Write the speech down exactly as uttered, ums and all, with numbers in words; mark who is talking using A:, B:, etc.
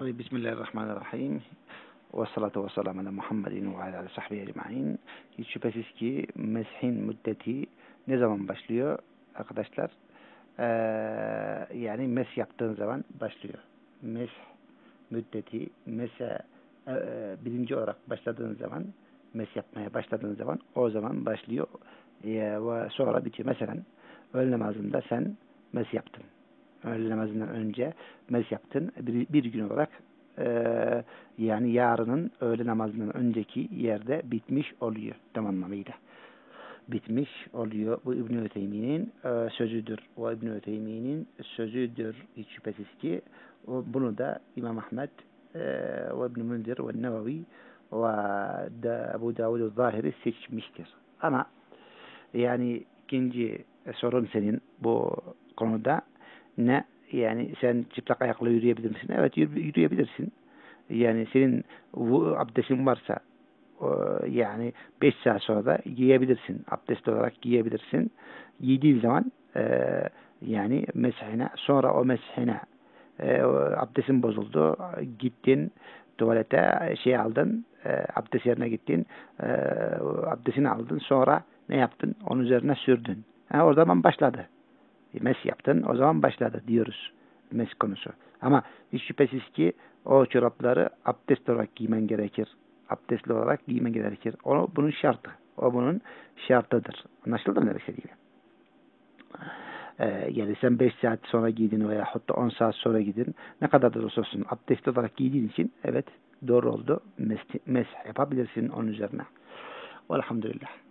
A: طيب بسم الله الرحمن الرحim. Ve salatu ve selamu ala Muhammedin ve ala sahbihi ecma'in. Hiç şüphesiz ki meshin müddeti ne zaman başlıyor arkadaşlar? Ee, yani mes yaptığın zaman başlıyor. Mes müddeti mese e, birinci olarak başladığın zaman, mes yapmaya başladığın zaman o zaman başlıyor e, ve sonra bitiyor. Mesela öğle namazında sen mes yaptın. Öğle namazından önce mes yaptın. Bir, bir gün olarak e, yani yarının öğle namazından önceki yerde bitmiş oluyor tamamıyla. Bitmiş oluyor. Bu İbn-i Öteymi'nin e, sözüdür. O İbn-i Öteymi'nin sözüdür hiç şüphesiz ki. O, bunu da İmam Ahmed e, ve İbn-i Münzir ve Nevevi ve da Ebu Davud-u Zahiri seçmiştir. Ama yani ikinci sorun senin bu konuda ne? Yani sen çıplak ayakla yürüyebilir misin? Evet, yürüyebilirsin. Yani senin bu abdestin varsa yani beş saat sonra da giyebilirsin. Abdestli olarak giyebilirsin. Giydiğin zaman e, yani mesihine sonra o mesihine e, abdestin bozuldu. Gittin tuvalete şey aldın e, abdest yerine gittin e, abdestini aldın. Sonra ne yaptın? Onun üzerine sürdün. Ha, o zaman başladı. Mes yaptın. O zaman başladı diyoruz. Mes konusu. Ama hiç şüphesiz ki o çorapları abdest olarak giymen gerekir. Abdestli olarak giymen gerekir. O bunun şartı. O bunun şartıdır. Anlaşıldı mı demek istediğim? Ee, yani sen beş saat sonra giydin veya hatta on saat sonra gidin. Ne kadar da olsun abdestli olarak giydiğin için evet doğru oldu. Mes, mes yapabilirsin onun üzerine. Velhamdülillah.